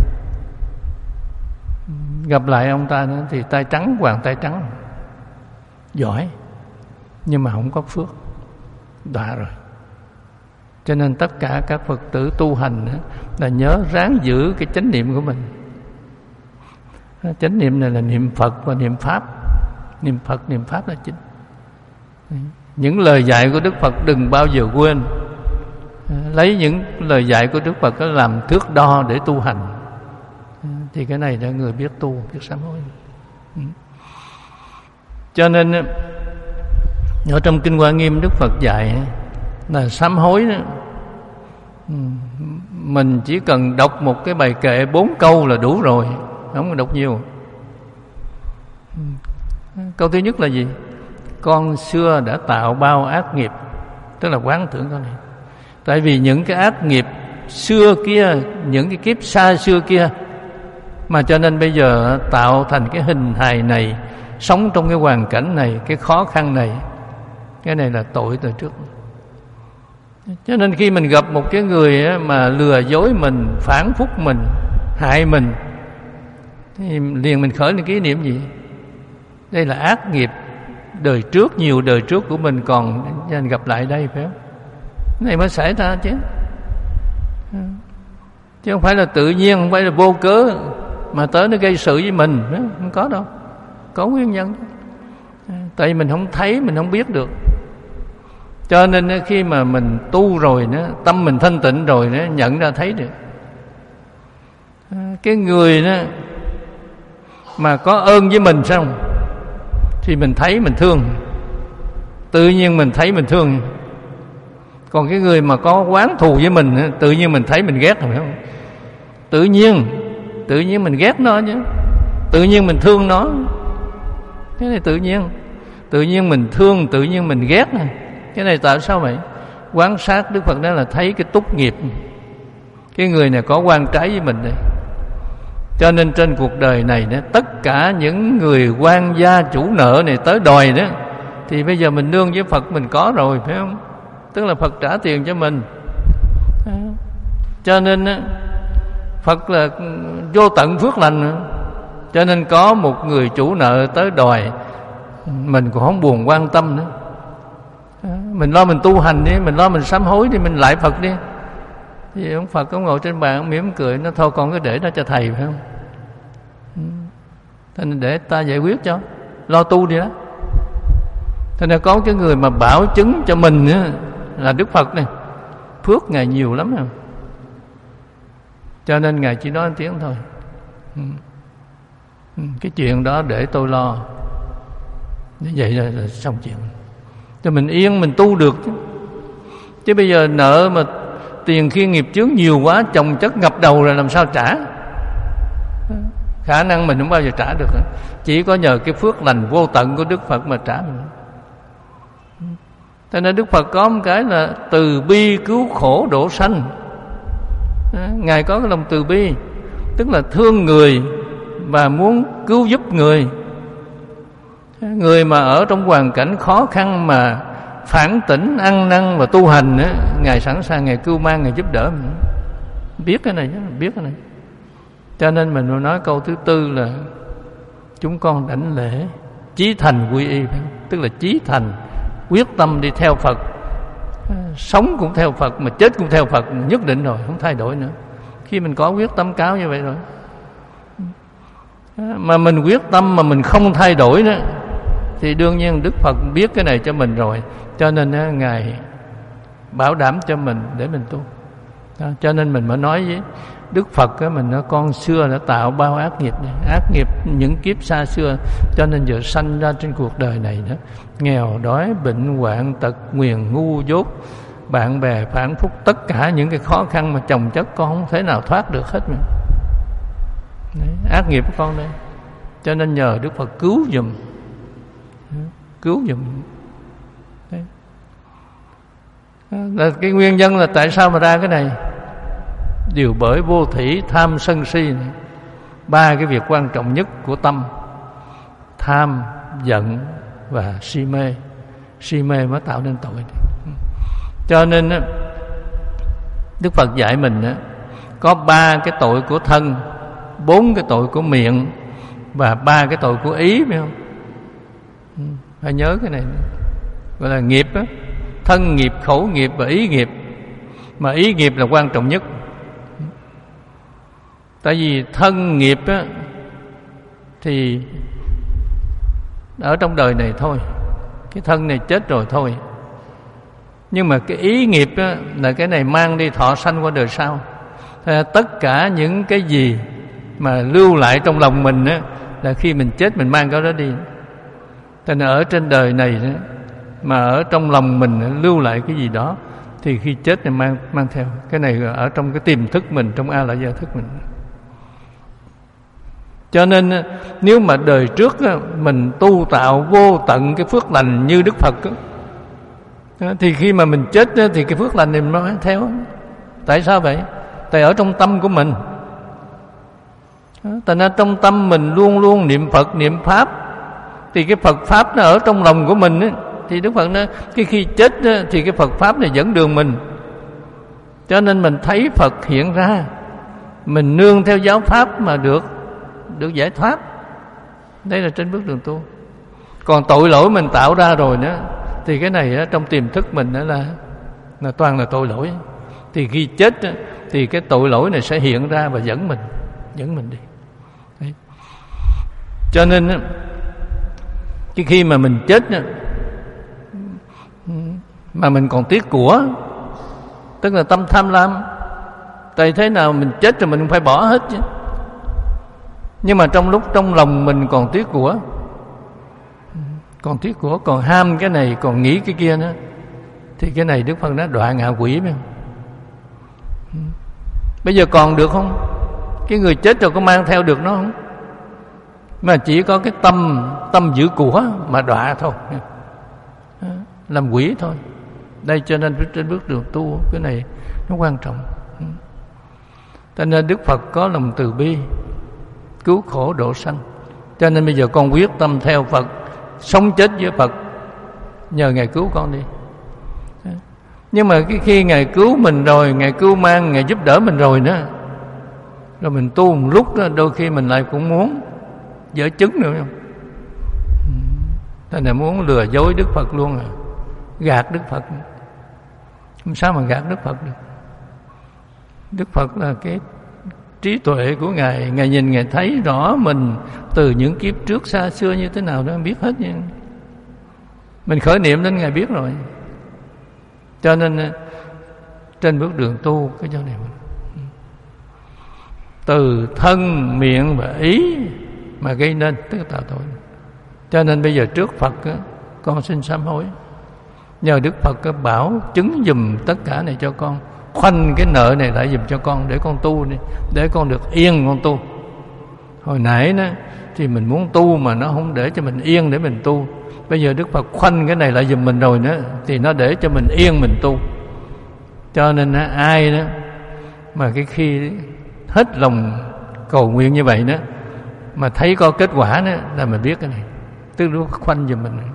gặp lại ông ta nữa thì tay trắng, hoàn tay trắng, giỏi, nhưng mà không có phước, đọa rồi. Cho nên tất cả các Phật tử tu hành đó, là nhớ ráng giữ cái chánh niệm của mình. Chánh niệm này là niệm Phật và niệm Pháp. Niệm Phật, niệm Pháp là chính. Những lời dạy của Đức Phật đừng bao giờ quên. Lấy những lời dạy của Đức Phật làm thước đo để tu hành, thì cái này là người biết tu, biết sám hối. Cho nên ở trong Kinh Hoa Nghiêm Đức Phật dạy là sám hối đó, mình chỉ cần đọc một cái bài kệ bốn câu là đủ rồi, không cần đọc nhiều. Câu thứ nhất là gì? Con xưa đã tạo bao ác nghiệp. Tức là quán tưởng câu này. Tại vì những cái ác nghiệp xưa kia, những cái kiếp xa xưa kia, mà cho nên bây giờ tạo thành cái hình hài này, sống trong cái hoàn cảnh này, cái khó khăn này. Cái này là tội từ trước. Cho nên khi mình gặp một cái người mà lừa dối mình, phản phúc mình, hại mình, thì liền mình khởi lên cái niệm gì? Đây là ác nghiệp đời trước, nhiều đời trước của mình còn nên gặp lại đây, phải không? Cái này mới xảy ra chứ. Chứ không phải là tự nhiên, không phải là vô cớ mà tới nó gây sự với mình, không có đâu. Có nguyên nhân. Tại vì mình không thấy, mình không biết được. Cho nên khi mà mình tu rồi, tâm mình thanh tịnh rồi, nhận ra thấy được. Cái người đó mà có ơn với mình xong thì mình thấy mình thương, tự nhiên mình thấy mình thương. Còn cái người mà có oán thù với mình, tự nhiên mình thấy mình ghét, phải không? Tự nhiên, tự nhiên mình ghét nó chứ, tự nhiên mình thương nó. Cái này tự nhiên, tự nhiên mình thương, tự nhiên mình ghét. Cái này tại sao vậy? Quan sát Đức Phật đó là thấy cái túc nghiệp. Cái người này có quan trái với mình đây. Cho nên trên cuộc đời này đó, tất cả những người quan gia chủ nợ này tới đòi đó, thì bây giờ mình nương với Phật mình có rồi, phải không? Tức là Phật trả tiền cho mình. Cho nên Phật là vô tận phước lành nữa. Cho nên có một người chủ nợ tới đòi, mình cũng không buồn quan tâm nữa. Mình lo mình tu hành đi, mình lo mình sám hối đi, mình lại Phật đi. Thì ông Phật ông ngồi trên bàn, ông mỉm cười, nó thôi con cứ để nó cho thầy, phải không? Thế nên để ta giải quyết cho, lo tu đi đó. Thế nên có cái người mà bảo chứng cho mình nữa là Đức Phật này, phước Ngài nhiều lắm không? Cho nên Ngài chỉ nói một tiếng thôi. Cái chuyện đó để tôi lo. Như vậy là, là xong chuyện. Cho mình yên, mình tu được chứ. Chứ bây giờ nợ mà tiền khi nghiệp chướng nhiều quá, chồng chất ngập đầu rồi làm sao trả? Khả năng mình không bao giờ trả được. Chỉ có nhờ cái phước lành vô tận của Đức Phật mà trả mình. Cho nên Đức Phật có một cái là từ bi cứu khổ độ sanh. Ngài có cái lòng từ bi, tức là thương người và muốn cứu giúp người. Người mà ở trong hoàn cảnh khó khăn mà phản tỉnh, ăn năn và tu hành á, Ngài sẵn sàng, Ngài cứu mang, Ngài giúp đỡ mình. Biết cái này chứ, biết cái này. Cho nên mình nói câu thứ tư là chúng con đảnh lễ chí thành quy y, tức là chí thành, quyết tâm đi theo Phật, sống cũng theo Phật mà chết cũng theo Phật, nhất định rồi, không thay đổi nữa. Khi mình có quyết tâm cao như vậy rồi, mà mình quyết tâm mà mình không thay đổi nữa, thì đương nhiên Đức Phật biết cái này cho mình rồi. Cho nên Ngài bảo đảm cho mình để mình tu. Cho nên mình mới nói với Đức Phật á, mình nói con xưa đã tạo bao ác nghiệp này, ác nghiệp những kiếp xa xưa, cho nên giờ sanh ra trên cuộc đời này đó, nghèo đói, bệnh hoạn, tật nguyền, ngu dốt, bạn bè phản phúc, tất cả những cái khó khăn mà chồng chất con không thể nào thoát được hết mà. Đấy, ác nghiệp của con đây. Cho nên nhờ Đức Phật cứu giùm, cứu giùm. Đấy. Là cái nguyên nhân là tại sao mà ra cái này. Điều bởi vô thỉ, tham, sân, si này. Ba cái việc quan trọng nhất của tâm: tham, giận và si mê. Si mê mới tạo nên tội. Cho nên Đức Phật dạy mình á, có ba cái tội của thân, bốn cái tội của miệng và ba cái tội của ý, phải không? Phải nhớ cái này, gọi là nghiệp á, thân nghiệp, khẩu nghiệp và ý nghiệp. Mà ý nghiệp là quan trọng nhất. Tại vì thân nghiệp á, thì ở trong đời này thôi, cái thân này chết rồi thôi. Nhưng mà cái ý nghiệp á, là cái này mang đi thọ sanh qua đời sau. Thế tất cả những cái gì mà lưu lại trong lòng mình á, là khi mình chết mình mang cái đó đi. Thế nên ở trên đời này á, mà ở trong lòng mình lưu lại cái gì đó thì khi chết thì mang mang theo. Cái này ở trong cái tiềm thức mình, trong a la gia thức mình. Cho nên nếu mà đời trước mình tu tạo vô tận cái phước lành như Đức Phật, thì khi mà mình chết thì cái phước lành này mình mang theo. Tại sao vậy? Tại ở trong tâm của mình. Tại nên trong tâm mình luôn luôn niệm Phật, niệm Pháp, thì cái Phật Pháp nó ở trong lòng của mình ấy. Thì Đức Phật nói cái khi chết thì cái Phật Pháp này dẫn đường mình. Cho nên mình thấy Phật hiện ra, mình nương theo giáo Pháp mà được được giải thoát. Đây là trên bước đường tu. Còn tội lỗi mình tạo ra rồi nữa, thì cái này trong tiềm thức mình đó là là toàn là tội lỗi. Thì khi chết thì cái tội lỗi này sẽ hiện ra và dẫn mình dẫn mình đi. Đấy. Cho nên cái khi mà mình chết mà mình còn tiếc của, tức là tâm tham lam. Tại thế nào mình chết rồi mình không phải bỏ hết chứ. Nhưng mà trong lúc trong lòng mình còn tiếc của, còn tiếc của, còn ham cái này, còn nghĩ cái kia nữa, thì cái này Đức Phật đã đọa ngạ quỷ phải không? Bây giờ còn được không? Cái người chết rồi có mang theo được nó không? Mà chỉ có cái tâm tâm giữ của mà đọa thôi, làm quỷ thôi. Đây cho nên trên bước đường tu cái này nó quan trọng. Cho nên Đức Phật có lòng từ bi, cứu khổ độ sanh. Cho nên bây giờ con quyết tâm theo Phật, sống chết với Phật, nhờ Ngài cứu con đi. Nhưng mà cái khi Ngài cứu mình rồi, Ngài cứu mang, Ngài giúp đỡ mình rồi nữa, rồi mình tu một lúc đó, đôi khi mình lại cũng muốn dở chứng nữa không? Thế này muốn lừa dối Đức Phật luôn à, gạt Đức Phật. Không sao mà gạt Đức Phật được. Đức Phật là cái trí tuệ của Ngài, Ngài nhìn Ngài thấy rõ mình từ những kiếp trước xa xưa như thế nào đó, biết hết. Nhưng mình khởi niệm đến Ngài biết rồi. Cho nên trên bước đường tu cái chỗ này mình từ thân, miệng và ý mà gây nên tức là tạo tội. Cho nên bây giờ trước Phật con xin sám hối, nhờ Đức Phật bảo chứng giùm tất cả này cho con, khoanh cái nợ này lại giùm cho con, để con tu đi, để con được yên con tu. Hồi nãy đó thì mình muốn tu mà nó không để cho mình yên để mình tu. Bây giờ Đức Phật khoanh cái này lại giùm mình rồi nữa, thì nó để cho mình yên mình tu. Cho nên ai đó mà cái khi hết lòng cầu nguyện như vậy đó, mà thấy có kết quả đó, là mình biết cái này, tức là khoanh giùm mình.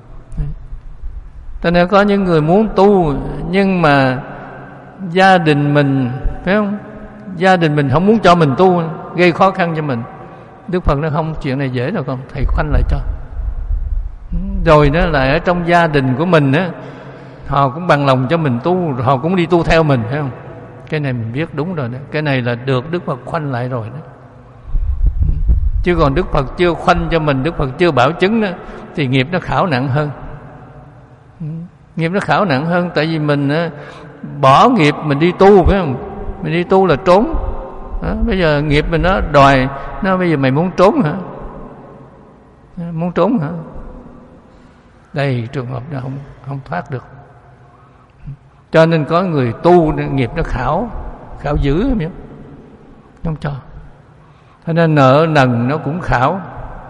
Cho nên có những người muốn tu, nhưng mà gia đình mình, phải không? Gia đình mình không muốn cho mình tu, gây khó khăn cho mình. Đức Phật nói không, chuyện này dễ rồi con, thầy khoanh lại cho. Rồi nó lại ở trong gia đình của mình á, họ cũng bằng lòng cho mình tu, họ cũng đi tu theo mình, phải không? Cái này mình biết đúng rồi đó. Cái này là được Đức Phật khoanh lại rồi đó. Chứ còn Đức Phật chưa khoanh cho mình, Đức Phật chưa bảo chứng đó, thì nghiệp nó khảo nặng hơn. Nghiệp nó khảo nặng hơn. Tại vì mình bỏ nghiệp mình đi tu, phải không? Mình đi tu là trốn đó. Bây giờ nghiệp mình nó đòi, nó bây giờ mày muốn trốn hả? Muốn trốn hả? Đây trường hợp nó không, không thoát được. Cho nên có người tu nghiệp nó khảo, khảo dữ không biết, không cho. Cho nên nợ nần nó cũng khảo,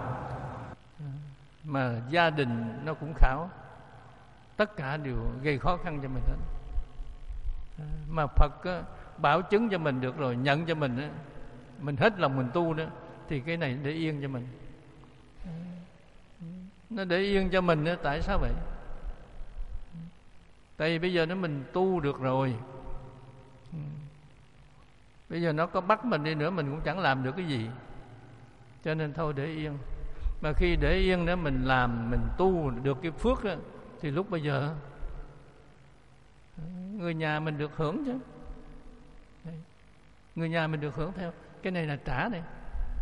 mà gia đình nó cũng khảo. Tất cả đều gây khó khăn cho mình hết. Mà Phật á, bảo chứng cho mình được rồi, nhận cho mình á, mình hết lòng mình tu đó, thì cái này để yên cho mình. Nó để yên cho mình đó. Tại sao vậy? Tại vì bây giờ nếu mình tu được rồi, Ừ. Bây giờ nó có bắt mình đi nữa mình cũng chẳng làm được cái gì, cho nên thôi để yên. Mà khi để yên nữa mình làm, mình tu được cái phước đó, thì lúc bây giờ người nhà mình được hưởng chứ. Người nhà mình được hưởng theo. Cái này là trả này.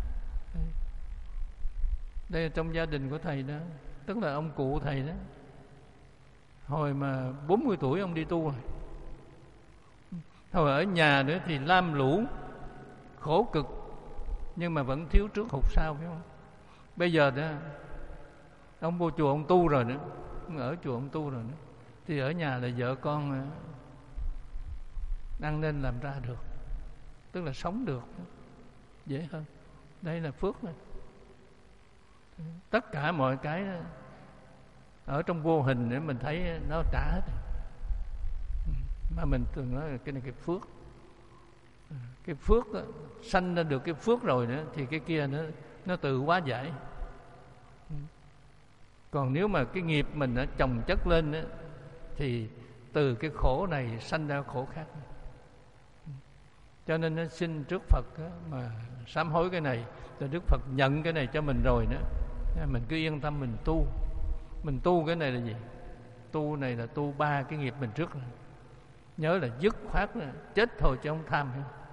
Đây là trong gia đình của thầy đó, tức là ông cụ thầy đó, hồi mà bốn mươi tuổi ông đi tu rồi. Hồi ở nhà nữa thì lam lũ khổ cực, nhưng mà vẫn thiếu trước hụt sau, phải không? Bây giờ đó ông vô chùa ông tu rồi nữa, ở chùa ông tu rồi nữa, thì ở nhà là vợ con ăn nên làm ra được, tức là sống được dễ hơn. Đây là phước này. Tất cả mọi cái ở trong vô hình để mình thấy nó trả hết. Mà mình thường nói là cái này cái phước. Cái phước đó, sanh ra được cái phước rồi nữa thì cái kia nó nó tự hóa giải. Còn nếu mà cái nghiệp mình nó chồng chất lên đó, thì từ cái khổ này sanh ra khổ khác. Cho nên nó xin trước Phật đó, mà sám hối cái này, rồi Đức Phật nhận cái này cho mình rồi nữa, mình cứ yên tâm mình tu. Mình tu cái này là gì? Tu này là tu ba cái nghiệp mình trước này. Nhớ là dứt khoát là chết thôi chứ không tham.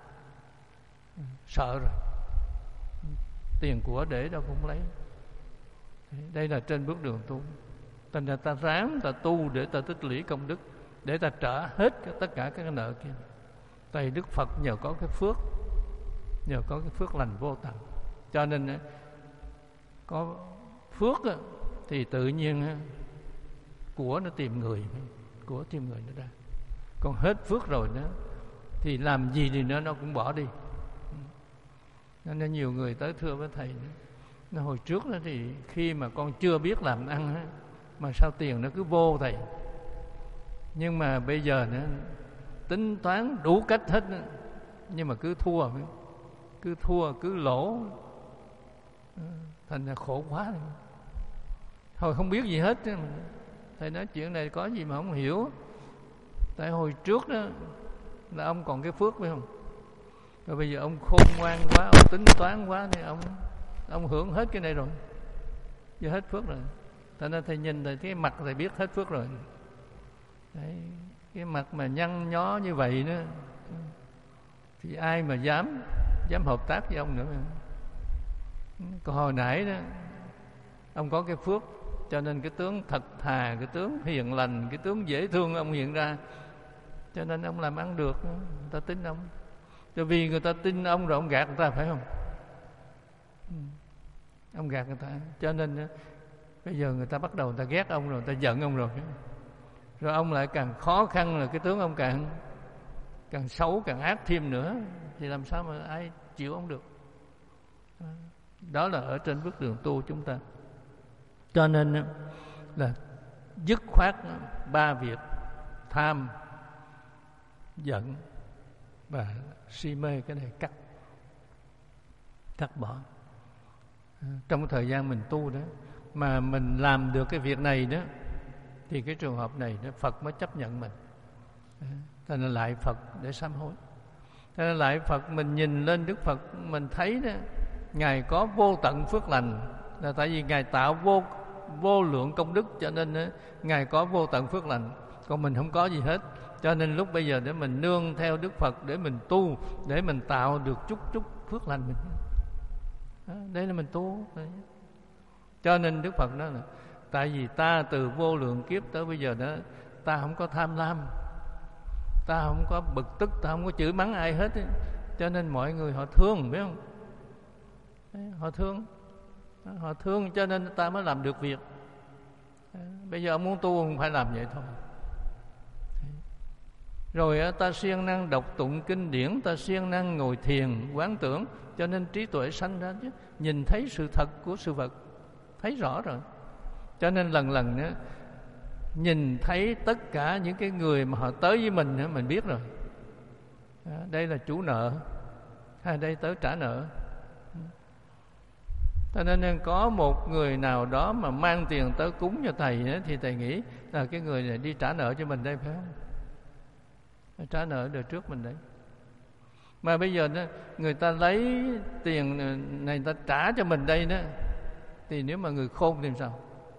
Sợ rồi, tiền của để đâu cũng lấy. Đây là trên bước đường tu. Thành ra ta ráng ta tu để ta tích lũy công đức, để ta trả hết tất cả các nợ kia. Tại Đức Phật nhờ có cái phước, nhờ có cái phước lành vô tận, cho nên có phước thì tự nhiên của nó tìm người, của tìm người nó ra. Còn hết phước rồi đó thì làm gì thì nó nó cũng bỏ đi. Nên nhiều người tới thưa với thầy nó, hồi trước đó thì khi mà con chưa biết làm ăn đó, mà sao tiền nó cứ vô thầy. Nhưng mà bây giờ nó tính toán đủ cách hết đó, nhưng mà cứ thua, cứ thua, cứ lỗ, thành ra khổ quá. Thôi không biết gì hết. Thầy nói chuyện này có gì mà không hiểu. Tại hồi trước đó là ông còn cái phước phải không? Rồi bây giờ ông khôn ngoan quá, ông tính toán quá thì ông ông hưởng hết cái này rồi, giờ hết phước rồi. Thành ra thầy nhìn thầy cái mặt thầy biết hết phước rồi. Đấy, cái mặt mà nhăn nhó như vậy nữa thì ai mà dám dám hợp tác với ông nữa. Còn hồi nãy đó ông có cái phước, cho nên cái tướng thật thà, cái tướng hiền lành, cái tướng dễ thương ông hiện ra, cho nên ông làm ăn được. Người ta tin ông, cho vì người ta tin ông rồi ông gạt người ta, phải không? Ông gạt người ta, cho nên bây giờ người ta bắt đầu người ta ghét ông rồi, người ta giận ông rồi. Rồi ông lại càng khó khăn, là cái tướng ông càng càng xấu, càng ác thêm nữa, thì làm sao mà ai chịu ông được? Đó là ở trên bước đường tu chúng ta. Cho nên là dứt khoát ba việc: tham, giận và si mê. Cái này cắt cắt bỏ. Trong thời gian mình tu đó, mà mình làm được cái việc này đó, thì cái trường hợp này đó, Phật mới chấp nhận mình. Thành là lại Phật để sám hối. Thành là lại Phật, mình nhìn lên Đức Phật, mình thấy đó, Ngài có vô tận phước lành, là tại vì Ngài tạo vô vô lượng công đức, cho nên đó, Ngài có vô tận phước lành. Còn mình không có gì hết. Cho nên lúc bây giờ để mình nương theo Đức Phật, để mình tu, để mình tạo được chút chút phước lành mình. Đó, đây là mình tu. Đấy. Cho nên Đức Phật nói là tại vì ta từ vô lượng kiếp tới bây giờ đó, ta không có tham lam, ta không có bực tức, ta không có chửi mắng ai hết ấy. Cho nên mọi người họ thương, biết không? Đấy, họ thương, họ thương cho nên ta mới làm được việc. Đấy, bây giờ ông muốn tu không phải làm vậy thôi. Đấy. Rồi ta siêng năng đọc tụng kinh điển, ta siêng năng ngồi thiền quán tưởng, cho nên trí tuệ sanh ra chứ, nhìn thấy sự thật của sự vật, thấy rõ rồi. Cho nên lần lần nữa nhìn thấy tất cả những cái người mà họ tới với mình nữa, mình biết rồi. Đây là chủ nợ, hay đây tới trả nợ. Cho nên có một người nào đó mà mang tiền tới cúng cho thầy nữa, thì thầy nghĩ là cái người này đi trả nợ cho mình đây, phải không? trả nợ đời trước mình đấy. Mà bây giờ đó, người ta lấy tiền này người ta trả cho mình đây đó, thì nếu mà người khôn thì sao?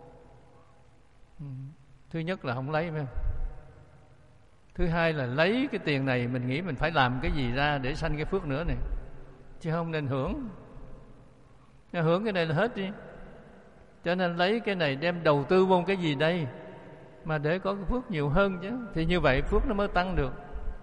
Thứ nhất là không lấy, phải không? Thứ hai là lấy cái tiền này mình nghĩ mình phải làm cái gì ra để sanh cái phước nữa này, chứ không nên hưởng. Hưởng cái này là hết đi. Cho nên lấy cái này đem đầu tư vô cái gì đây mà để có cái phước nhiều hơn chứ. Thì như vậy phước nó mới tăng được.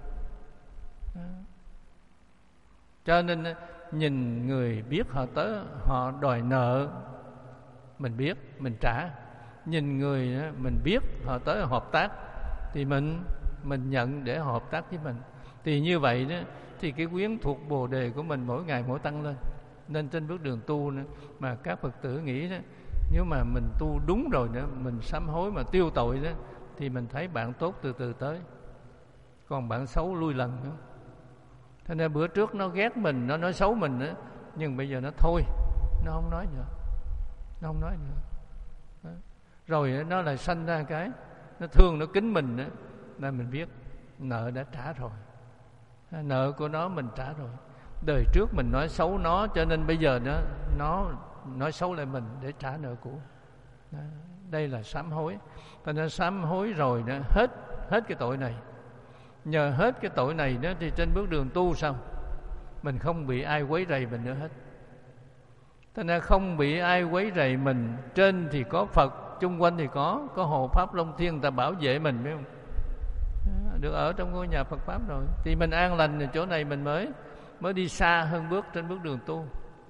Cho nên nhìn người biết họ tới, họ đòi nợ, mình biết mình trả. Nhìn người mình biết họ tới hợp tác thì mình mình nhận để họ hợp tác với mình. Thì như vậy đó, thì cái quyến thuộc Bồ đề của mình mỗi ngày mỗi tăng lên. Nên trên bước đường tu nữa, mà các Phật tử nghĩ đó, nếu mà mình tu đúng rồi nữa, mình sám hối mà tiêu tội đó, thì mình thấy bạn tốt từ từ tới, còn bạn xấu lui lần nữa. Thế nên bữa trước nó ghét mình, nó nói xấu mình nữa, nhưng bây giờ nó thôi, nó không nói nữa, nó không nói nữa. Đó. Rồi nó lại sanh ra cái nó thương, nó kính mình nữa, nên mình biết nợ đã trả rồi, nợ của nó mình trả rồi. Đời trước mình nói xấu nó, cho nên bây giờ nó nó nói xấu lại mình để trả nợ cũ. Đó. Đây là sám hối. Cho nên sám hối rồi đó, hết hết cái tội này. Nhờ hết cái tội này đó thì trên bước đường tu sao? Mình không bị ai quấy rầy mình nữa hết. Cho nên không bị ai quấy rầy mình. Trên thì có Phật, chung quanh thì có có hộ pháp Long Thiên người ta bảo vệ mình, phải không? Được ở trong ngôi nhà Phật pháp rồi thì mình an lành, rồi chỗ này mình mới mới đi xa hơn bước trên bước đường tu.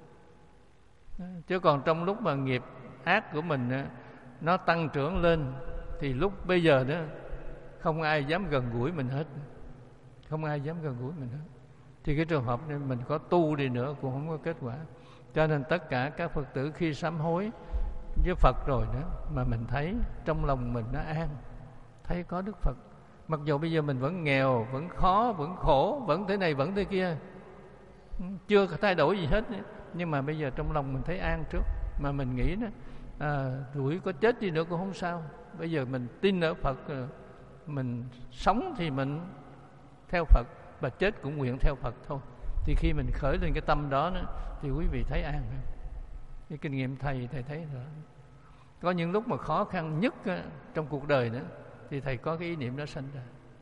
Chứ còn trong lúc mà nghiệp ác của mình nó tăng trưởng lên thì lúc bây giờ đó không ai dám gần gũi mình hết, không ai dám gần gũi mình hết. Thì cái trường hợp này mình có tu đi nữa cũng không có kết quả. Cho nên tất cả các Phật tử khi sám hối với Phật rồi đó, mà mình thấy trong lòng mình nó an, thấy có Đức Phật. Mặc dù bây giờ mình vẫn nghèo, vẫn khó, vẫn khổ, vẫn thế này, vẫn thế kia, chưa thay đổi gì hết, nhưng mà bây giờ trong lòng mình thấy an trước. Mà mình nghĩ đó, à, rủi có chết đi nữa cũng không sao. Bây giờ mình tin ở Phật, mình sống thì mình theo Phật, và chết cũng nguyện theo Phật thôi. Thì khi mình khởi lên cái tâm đó, đó thì quý vị thấy an. Cái kinh nghiệm thầy thầy thấy rồi. Có những lúc mà khó khăn nhất trong cuộc đời đó, thì thầy có cái ý niệm đó sanh ra.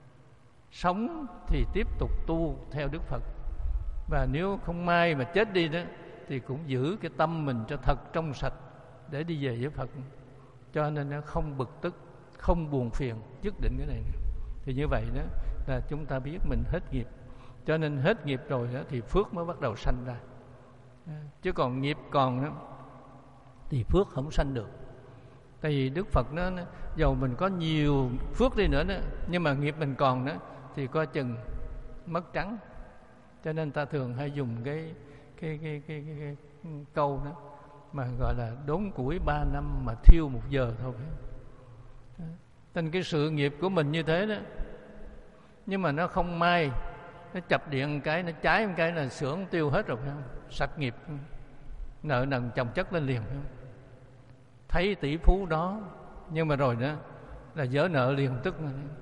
Sống thì tiếp tục tu theo Đức Phật, và nếu không may mà chết đi đó thì cũng giữ cái tâm mình cho thật trong sạch để đi về với Phật. Cho nên nó không bực tức, không buồn phiền, dứt định cái này. Thì như vậy đó là chúng ta biết mình hết nghiệp. Cho nên hết nghiệp rồi đó thì phước mới bắt đầu sanh ra. Chứ còn nghiệp còn đó thì phước không sanh được. Tại vì Đức Phật nó, dầu mình có nhiều phước đi nữa đó, nhưng mà nghiệp mình còn đó thì coi chừng mất trắng. Cho nên ta thường hay dùng cái cái cái cái, cái, cái, cái câu đó mà gọi là đốn củi ba năm mà thiêu một giờ thôi. Nên cái sự nghiệp của mình như thế đó, nhưng mà nó không may nó chập điện một cái, nó cháy một cái là xưởng tiêu hết rồi, phải không? Sạch nghiệp, nợ nần chồng chất lên liền, phải không? Thấy tỷ phú đó, nhưng mà rồi đó là vỡ nợ liền tức.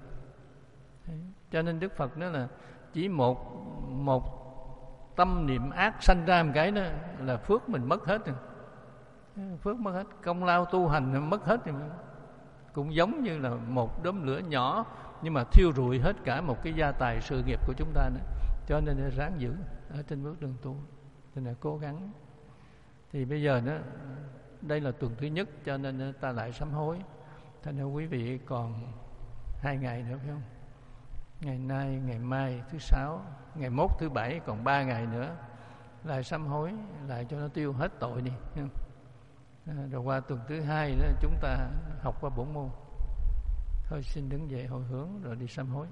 Cho nên Đức Phật nói là chỉ một một tâm niệm ác sanh ra một cái đó là phước mình mất hết rồi. Phước mất hết, công lao tu hành mất hết rồi. Cũng giống như là một đốm lửa nhỏ, nhưng mà thiêu rụi hết cả một cái gia tài sự nghiệp của chúng ta nữa. Cho nên ráng giữ ở trên bước đường tu, nên là cố gắng. Thì bây giờ đó, đây là tuần thứ nhất, cho nên ta lại sám hối. Thành ra quý vị còn hai ngày nữa, phải không? Ngày nay, ngày mai, thứ sáu, ngày mốt, thứ bảy, còn ba ngày nữa lại sám hối, lại cho nó tiêu hết tội đi. À, rồi qua tuần thứ hai đó chúng ta học qua bổn môn. Thôi xin đứng dậy hồi hướng rồi đi sám hối.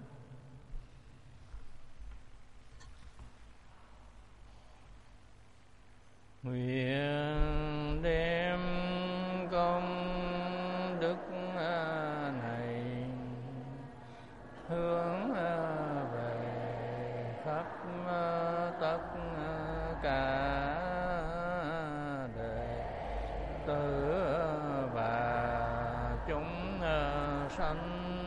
Nguyện đem công đức này hướng về khắp tất cả đệ tử và chúng sanh